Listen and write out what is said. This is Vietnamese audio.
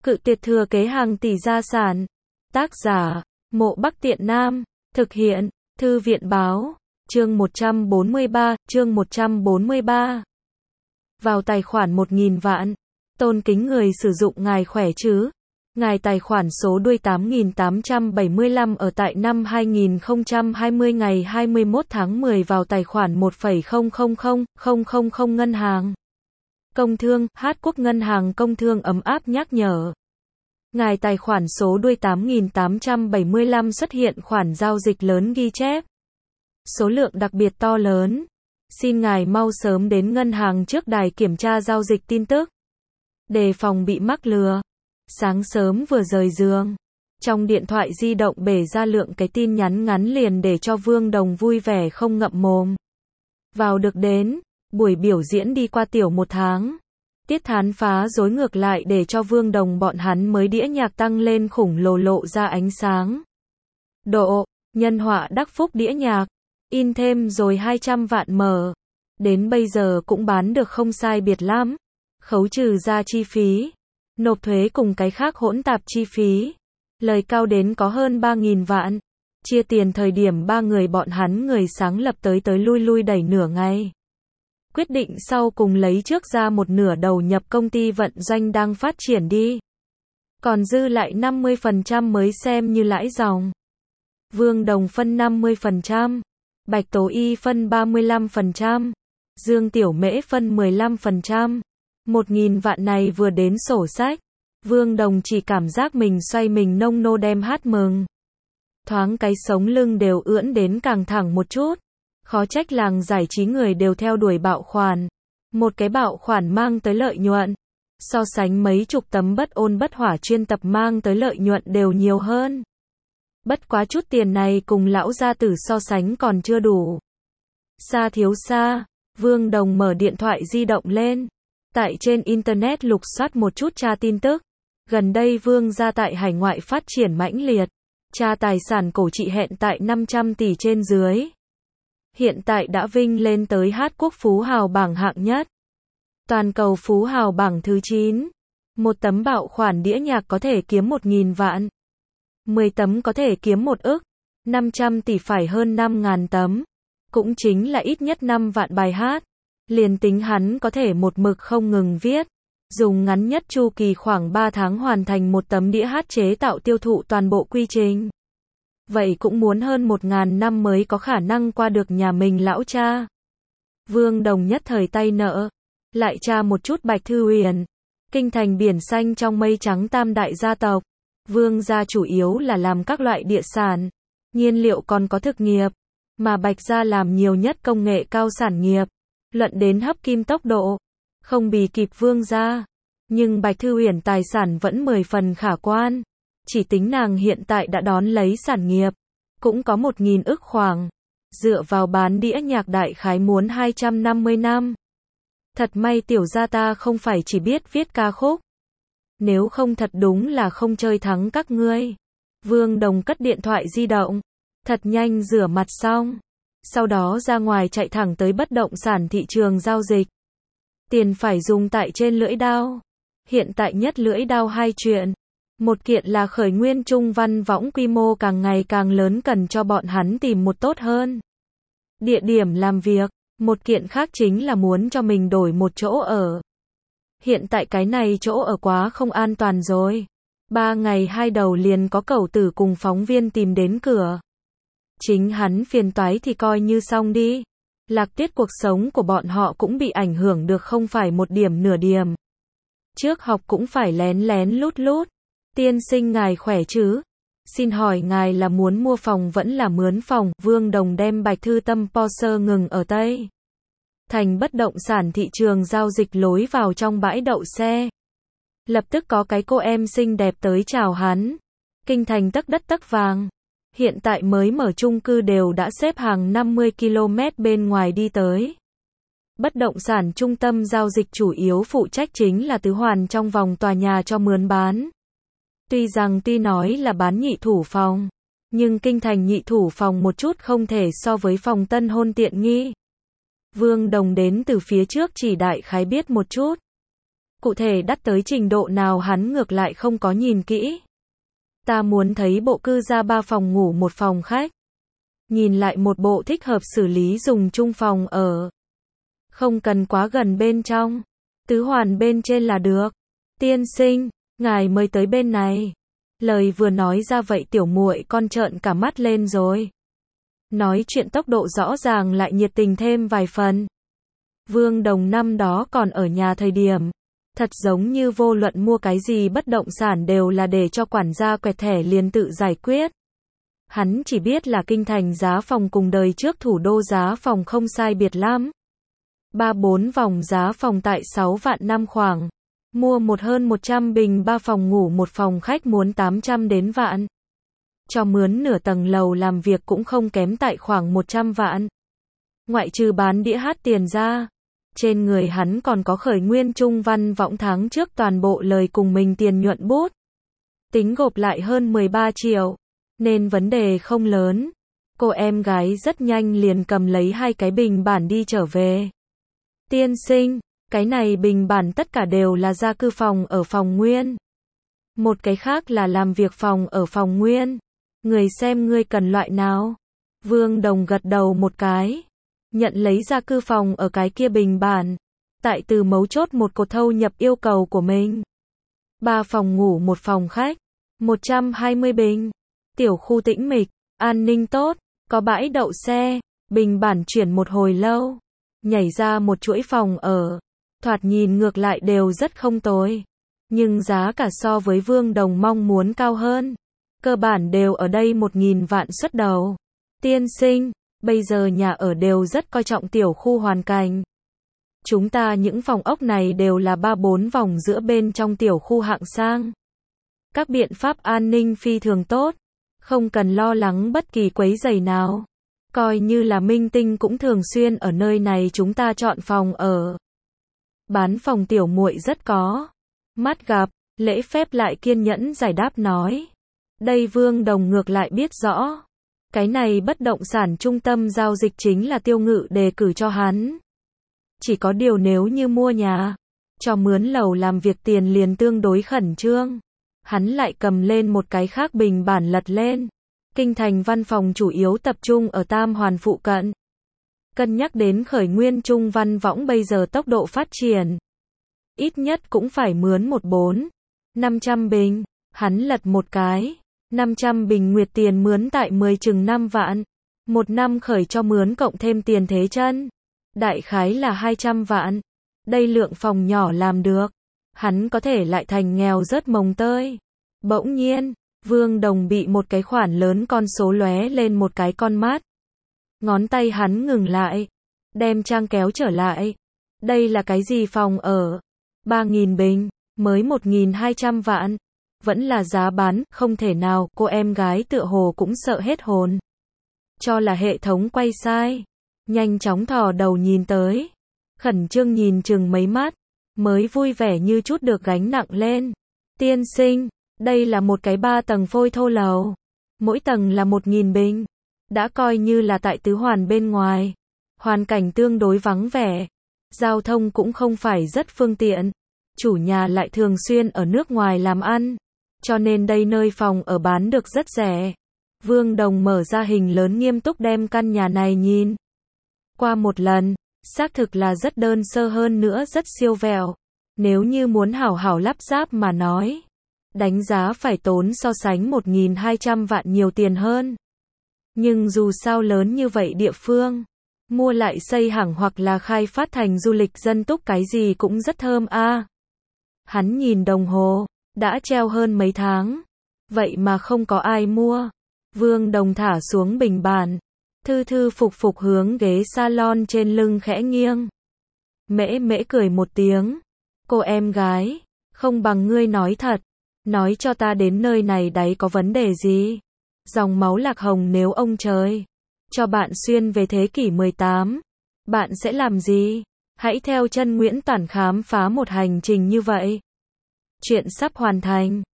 Cự tuyệt thừa kế hàng tỷ gia sản. Tác giả, Mộ Bắc Tiện Nam. Thực hiện, Thư viện báo. Chương 143. Vào tài khoản 1.000 vạn. Tôn kính người sử dụng, ngài khỏe chứ? Ngài tài khoản số đuôi 8875 ở tại năm 2020 ngày 21 tháng 10 vào tài khoản 1,000000 ngân hàng Công thương, Quốc ngân hàng Công thương ấm áp nhắc nhở. Ngài tài khoản số đuôi 8875 xuất hiện khoản giao dịch lớn ghi chép. Số lượng đặc biệt to lớn. Xin ngài mau sớm đến ngân hàng trước đài kiểm tra giao dịch tin tức. Đề phòng bị mắc lừa. Sáng sớm vừa rời giường, trong điện thoại di động bể ra lượng cái tin nhắn ngắn liền để cho Vương Đồng vui vẻ không ngậm mồm. Vào được đến, buổi biểu diễn đi qua tiểu 1 tháng. Tiết Thán phá rối ngược lại để cho Vương Đồng bọn hắn mới đĩa nhạc tăng lên khủng lồ lộ ra ánh sáng. Độ, nhân họa đắc phúc đĩa nhạc, in thêm rồi 200 vạn mở. Đến bây giờ cũng bán được không sai biệt lắm. Khấu trừ ra chi phí, nộp thuế cùng cái khác hỗn tạp chi phí. Lời cao đến có hơn 3.000 vạn. Chia tiền thời điểm 3 người bọn hắn người sáng lập tới lui lui đẩy nửa ngày. Quyết định sau cùng lấy trước ra một nửa đầu nhập công ty vận doanh đang phát triển đi. Còn dư lại 50% mới xem như lãi dòng. Vương Đồng phân 50%, Bạch Tố Y phân 35%, Dương Tiểu Mễ phân 15%. 1.000 vạn này vừa đến sổ sách, Vương Đồng chỉ cảm giác mình xoay mình nông nô đem hát mừng. Thoáng cái sống lưng đều ưỡn đến càng thẳng một chút. Khó trách làng giải trí người đều theo đuổi bạo khoản. Một cái bạo khoản mang tới lợi nhuận, so sánh mấy chục tấm bất ôn bất hỏa chuyên tập mang tới lợi nhuận đều nhiều hơn. Bất quá chút tiền này cùng lão gia tử so sánh còn chưa đủ. Xa thiếu xa, Vương Đồng mở điện thoại di động lên. Tại trên Internet lục soát một chút tra tin tức. Gần đây Vương gia tại hải ngoại phát triển mãnh liệt. Tra tài sản cổ trị hẹn tại 500 tỷ trên dưới. Hiện tại đã vinh lên tới Quốc phú hào bảng hạng nhất. Toàn cầu phú hào bảng thứ 9. Một tấm bạo khoản đĩa nhạc có thể kiếm 1.000 vạn. 10 tấm có thể kiếm 1 ức. 500 tỷ phải hơn 5.000 tấm. Cũng chính là ít nhất 5 vạn bài hát. Liền tính hắn có thể một mực không ngừng viết. Dùng ngắn nhất chu kỳ khoảng 3 tháng hoàn thành một tấm đĩa hát chế tạo tiêu thụ toàn bộ quy trình. Vậy cũng muốn hơn 1.000 năm mới có khả năng qua được nhà mình lão cha. Vương Đồng nhất thời tay nợ. Lại tra một chút Bạch Thư Huyền. Kinh thành biển xanh trong mây trắng tam đại gia tộc. Vương gia chủ yếu là làm các loại địa sản. Nhiên liệu còn có thực nghiệp. Mà Bạch gia làm nhiều nhất công nghệ cao sản nghiệp. Luận đến hấp kim tốc độ. Không bì kịp Vương gia. Nhưng Bạch Thư Huyền tài sản vẫn 10 phần khả quan. Chỉ tính nàng hiện tại đã đón lấy sản nghiệp. Cũng có 1.000 ức khoảng. Dựa vào bán đĩa nhạc đại khái muốn 250 năm. Thật may tiểu gia ta không phải chỉ biết viết ca khúc. Nếu không thật đúng là không chơi thắng các ngươi. Vương Đồng cất điện thoại di động. Thật nhanh rửa mặt xong. Sau đó ra ngoài chạy thẳng tới bất động sản thị trường giao dịch. Tiền phải dùng tại trên lưỡi đao. Hiện tại nhất lưỡi đao 2 chuyện. Một kiện là khởi nguyên trung văn võng quy mô càng ngày càng lớn cần cho bọn hắn tìm một tốt hơn địa điểm làm việc. Một kiện khác chính là muốn cho mình đổi một chỗ ở. Hiện tại cái này chỗ ở quá không an toàn rồi. 3 ngày 2 đầu liền có cẩu tử cùng phóng viên tìm đến cửa. Chính hắn phiền toái thì coi như xong đi. Lạc tiết cuộc sống của bọn họ cũng bị ảnh hưởng được không phải một điểm nửa điểm. Trước học cũng phải lén lén lút lút. Tiên sinh ngài khỏe chứ? Xin hỏi ngài là muốn mua phòng vẫn là mướn phòng? Vương Đồng đem Bạch Thư Tâm Porsche ngừng ở Tây thành bất động sản thị trường giao dịch lối vào trong bãi đậu xe. Lập tức có cái cô em xinh đẹp tới chào hắn. Kinh thành tấc đất tấc vàng. Hiện tại mới mở chung cư đều đã xếp hàng 50 km bên ngoài đi tới. Bất động sản trung tâm giao dịch chủ yếu phụ trách chính là tứ hoàn trong vòng tòa nhà cho mướn bán. Tuy nói là bán nhị thủ phòng, nhưng kinh thành nhị thủ phòng một chút không thể so với phòng tân hôn tiện nghi. Vương Đồng đến từ phía trước chỉ đại khái biết một chút. Cụ thể đắt tới trình độ nào hắn ngược lại không có nhìn kỹ. Ta muốn thấy bộ cư gia 3 phòng ngủ 1 phòng khách. Nhìn lại một bộ thích hợp xử lý dùng chung phòng ở. Không cần quá gần bên trong. Tứ hoàn bên trên là được. Tiên sinh, ngài mới tới bên này. Lời vừa nói ra vậy tiểu muội con trợn cả mắt lên rồi. Nói chuyện tốc độ rõ ràng lại nhiệt tình thêm vài phần. Vương Đồng năm đó còn ở nhà thời điểm. Thật giống như vô luận mua cái gì bất động sản đều là để cho quản gia quẹt thẻ liền tự giải quyết. Hắn chỉ biết là kinh thành giá phòng cùng đời trước thủ đô giá phòng không sai biệt lắm. 3-4 vòng giá phòng tại 6 vạn năm khoảng. Mua một hơn 100 bình 3 phòng ngủ 1 phòng khách muốn 800 đến vạn. Cho mướn nửa tầng lầu làm việc cũng không kém tại khoảng 100 vạn. Ngoại trừ bán đĩa hát tiền ra. Trên người hắn còn có khởi nguyên trung văn võng tháng trước toàn bộ lời cùng mình tiền nhuận bút. Tính gộp lại hơn 13 triệu. Nên vấn đề không lớn. Cô em gái rất nhanh liền cầm lấy 2 cái bình bản đi trở về. Tiên sinh, cái này bình bản tất cả đều là gia cư phòng ở phòng nguyên. Một cái khác là làm việc phòng ở phòng nguyên. Người xem ngươi cần loại nào. Vương Đồng gật đầu một cái. Nhận lấy gia cư phòng ở cái kia bình bản. Tại từ mấu chốt một cột thâu nhập yêu cầu của mình. 3 phòng ngủ 1 phòng khách. 120 bình. Tiểu khu tĩnh mịch. An ninh tốt. Có bãi đậu xe. Bình bản chuyển một hồi lâu. Nhảy ra một chuỗi phòng ở. Thoạt nhìn ngược lại đều rất không tồi. Nhưng giá cả so với Vương Đồng mong muốn cao hơn. Cơ bản đều ở đây 1.000 vạn xuất đầu. Tiên sinh, bây giờ nhà ở đều rất coi trọng tiểu khu hoàn cảnh. Chúng ta những phòng ốc này đều là 3-4 vòng giữa bên trong tiểu khu hạng sang. Các biện pháp an ninh phi thường tốt. Không cần lo lắng bất kỳ quấy rầy nào. Coi như là minh tinh cũng thường xuyên ở nơi này chúng ta chọn phòng ở. Bán phòng tiểu muội rất có mắt gặp, lễ phép lại kiên nhẫn giải đáp nói. Đây Vương Đồng ngược lại biết rõ. Cái này bất động sản trung tâm giao dịch chính là Tiêu Ngự đề cử cho hắn. Chỉ có điều nếu như mua nhà, cho mướn lầu làm việc tiền liền tương đối khẩn trương. Hắn lại cầm lên một cái khác bình bản lật lên. Kinh thành văn phòng chủ yếu tập trung ở Tam Hoàn phụ cận. Cân nhắc đến khởi nguyên trung văn võng bây giờ tốc độ phát triển. Ít nhất cũng phải mướn 500 bình. Hắn lật một cái. 500 bình nguyệt tiền mướn tại 10 chừng 5 vạn. 1 năm khởi cho mướn cộng thêm tiền thế chân. Đại khái là 200 vạn. Đây lượng phòng nhỏ làm được. Hắn có thể lại thành nghèo rớt mồng tơi. Bỗng nhiên, Vương Đồng bị một cái khoản lớn con số lóe lên một cái con mắt. Ngón tay hắn ngừng lại. Đem trang kéo trở lại. Đây là cái gì phòng ở? 3.000 bình, mới 1.200 vạn. Vẫn là giá bán, không thể nào, cô em gái tựa hồ cũng sợ hết hồn. Cho là hệ thống quay sai. Nhanh chóng thò đầu nhìn tới. Khẩn trương nhìn chừng mấy mắt. Mới vui vẻ như chút được gánh nặng lên. Tiên sinh, đây là một cái 3 tầng phôi thô lầu. Mỗi tầng là 1.000 bình. Đã coi như là tại tứ hoàn bên ngoài. Hoàn cảnh tương đối vắng vẻ. Giao thông cũng không phải rất phương tiện. Chủ nhà lại thường xuyên ở nước ngoài làm ăn. Cho nên đây nơi phòng ở bán được rất rẻ. Vương Đồng mở ra hình lớn nghiêm túc đem căn nhà này nhìn qua một lần. Xác thực là rất đơn sơ hơn nữa rất siêu vẹo. Nếu như muốn hảo hảo lắp ráp mà nói. Đánh giá phải tốn so sánh 1.200 vạn nhiều tiền hơn. Nhưng dù sao lớn như vậy địa phương. Mua lại xây hẳn hoặc là khai phát thành du lịch dân túc cái gì cũng rất thơm a. Hắn nhìn đồng hồ. Đã treo hơn mấy tháng. Vậy mà không có ai mua. Vương Đồng thả xuống bình bản. Thư thư phục phục hướng ghế salon trên lưng khẽ nghiêng. Mễ mễ cười một tiếng. Cô em gái. Không bằng ngươi nói thật. Nói cho ta đến nơi này đấy có vấn đề gì. Dòng máu lạc hồng nếu ông trời cho bạn xuyên về thế kỷ 18. Bạn sẽ làm gì? Hãy theo chân Nguyễn Toản khám phá một hành trình như vậy. Chuyện sắp hoàn thành.